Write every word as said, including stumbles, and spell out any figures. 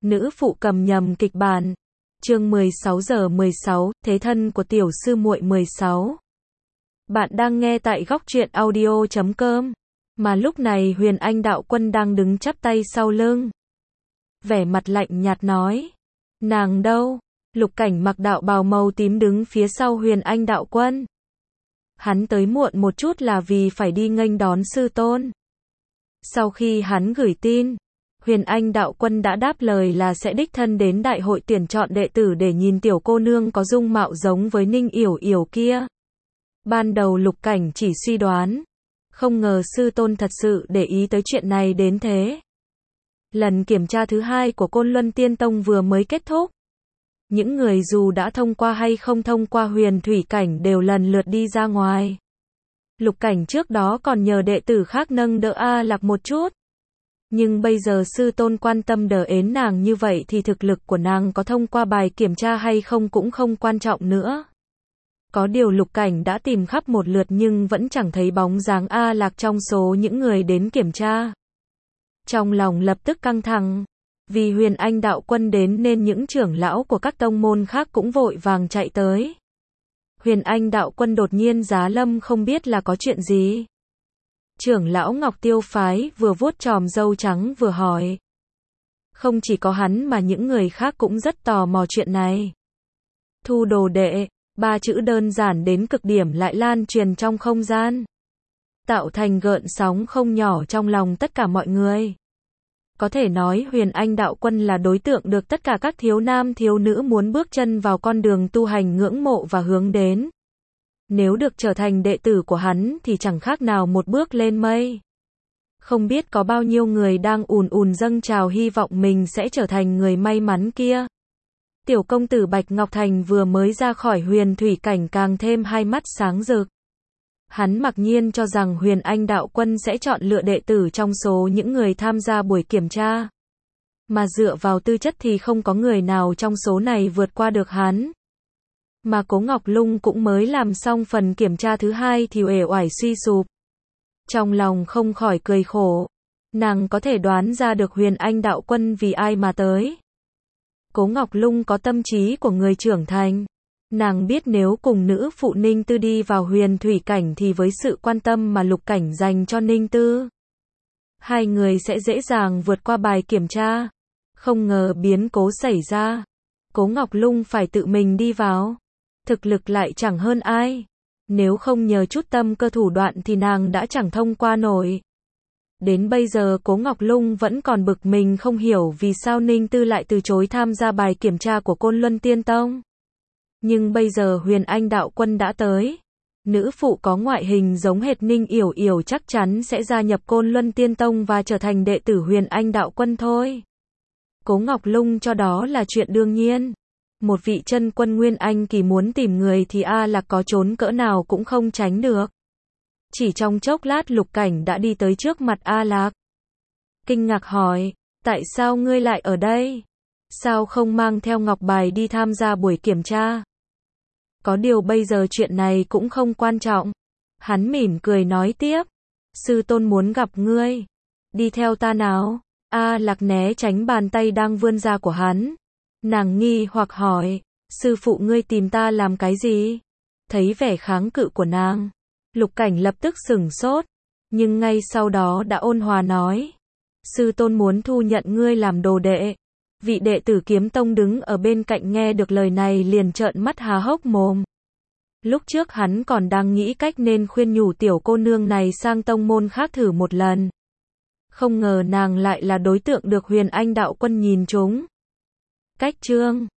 Nữ phụ cầm nhầm kịch bản. Chương mười sáu giờ mười sáu, thế thân của tiểu sư muội mười sáu. Bạn đang nghe tại góc truyện audio chấm com. Mà lúc này Huyền Anh đạo quân đang đứng chắp tay sau lưng. Vẻ mặt lạnh nhạt nói. Nàng đâu? Lục Cảnh mặc đạo bào màu tím đứng phía sau Huyền Anh đạo quân. Hắn tới muộn một chút là vì phải đi nghênh đón sư tôn. Sau khi hắn gửi tin, Huyền Anh đạo quân đã đáp lời là sẽ đích thân đến đại hội tuyển chọn đệ tử để nhìn tiểu cô nương có dung mạo giống với Ninh Yểu Yểu kia. Ban đầu Lục Cảnh chỉ suy đoán, không ngờ sư tôn thật sự để ý tới chuyện này đến thế. Lần kiểm tra thứ hai của Côn Luân Tiên Tông vừa mới kết thúc. Những người dù đã thông qua hay không thông qua huyền thủy cảnh đều lần lượt đi ra ngoài. Lục Cảnh trước đó còn nhờ đệ tử khác nâng đỡ A Lạc một chút. Nhưng bây giờ sư tôn quan tâm đỡ ến nàng như vậy thì thực lực của nàng có thông qua bài kiểm tra hay không cũng không quan trọng nữa. Có điều Lục Cảnh đã tìm khắp một lượt nhưng vẫn chẳng thấy bóng dáng A Lạc trong số những người đến kiểm tra. Trong lòng lập tức căng thẳng. Vì Huyền Anh đạo quân đến nên những trưởng lão của các tông môn khác cũng vội vàng chạy tới. Huyền Anh đạo quân đột nhiên giá lâm không biết là có chuyện gì. Trưởng lão Ngọc Tiêu Phái vừa vuốt chòm râu trắng vừa hỏi. Không chỉ có hắn mà những người khác cũng rất tò mò chuyện này. Thu đồ đệ, ba chữ đơn giản đến cực điểm lại lan truyền trong không gian. Tạo thành gợn sóng không nhỏ trong lòng tất cả mọi người. Có thể nói Huyền Anh đạo quân là đối tượng được tất cả các thiếu nam thiếu nữ muốn bước chân vào con đường tu hành ngưỡng mộ và hướng đến. Nếu được trở thành đệ tử của hắn thì chẳng khác nào một bước lên mây. Không biết có bao nhiêu người đang ùn ùn dâng trào hy vọng mình sẽ trở thành người may mắn kia. Tiểu công tử Bạch Ngọc Thành vừa mới ra khỏi huyền thủy cảnh càng thêm hai mắt sáng rực. Hắn mặc nhiên cho rằng Huyền Anh đạo quân sẽ chọn lựa đệ tử trong số những người tham gia buổi kiểm tra. Mà dựa vào tư chất thì không có người nào trong số này vượt qua được hắn. Mà Cố Ngọc Lung cũng mới làm xong phần kiểm tra thứ hai thì uể oải suy sụp. Trong lòng không khỏi cười khổ. Nàng có thể đoán ra được Huyền Anh đạo quân vì ai mà tới. Cố Ngọc Lung có tâm trí của người trưởng thành. Nàng biết nếu cùng nữ phụ Ninh Tư đi vào huyền thủy cảnh thì với sự quan tâm mà Lục Cảnh dành cho Ninh Tư, hai người sẽ dễ dàng vượt qua bài kiểm tra. Không ngờ biến cố xảy ra. Cố Ngọc Lung phải tự mình đi vào. Thực lực lại chẳng hơn ai. Nếu không nhờ chút tâm cơ thủ đoạn thì nàng đã chẳng thông qua nổi. Đến bây giờ Cố Ngọc Lung vẫn còn bực mình không hiểu vì sao Ninh Tư lại từ chối tham gia bài kiểm tra của Côn Luân Tiên Tông. Nhưng bây giờ Huyền Anh đạo quân đã tới. Nữ phụ có ngoại hình giống hệt Ninh Yểu Yểu chắc chắn sẽ gia nhập Côn Luân Tiên Tông và trở thành đệ tử Huyền Anh đạo quân thôi. Cố Ngọc Lung cho đó là chuyện đương nhiên. Một vị chân quân Nguyên Anh kỳ muốn tìm người thì A Lạc có trốn cỡ nào cũng không tránh được. Chỉ trong chốc lát Lục Cảnh đã đi tới trước mặt A Lạc. Kinh ngạc hỏi, tại sao ngươi lại ở đây? Sao không mang theo ngọc bài đi tham gia buổi kiểm tra? Có điều bây giờ chuyện này cũng không quan trọng. Hắn mỉm cười nói tiếp. Sư tôn muốn gặp ngươi. Đi theo ta nào. A Lạc né tránh bàn tay đang vươn ra của hắn. Nàng nghi hoặc hỏi. Sư phụ ngươi tìm ta làm cái gì? Thấy vẻ kháng cự của nàng, Lục Cảnh lập tức sửng sốt. Nhưng ngay sau đó đã ôn hòa nói. Sư tôn muốn thu nhận ngươi làm đồ đệ. Vị đệ tử Kiếm Tông đứng ở bên cạnh nghe được lời này liền trợn mắt há hốc mồm. Lúc trước hắn còn đang nghĩ cách nên khuyên nhủ tiểu cô nương này sang tông môn khác thử một lần. Không ngờ nàng lại là đối tượng được Huyền Anh đạo quân nhìn trúng. Cách chương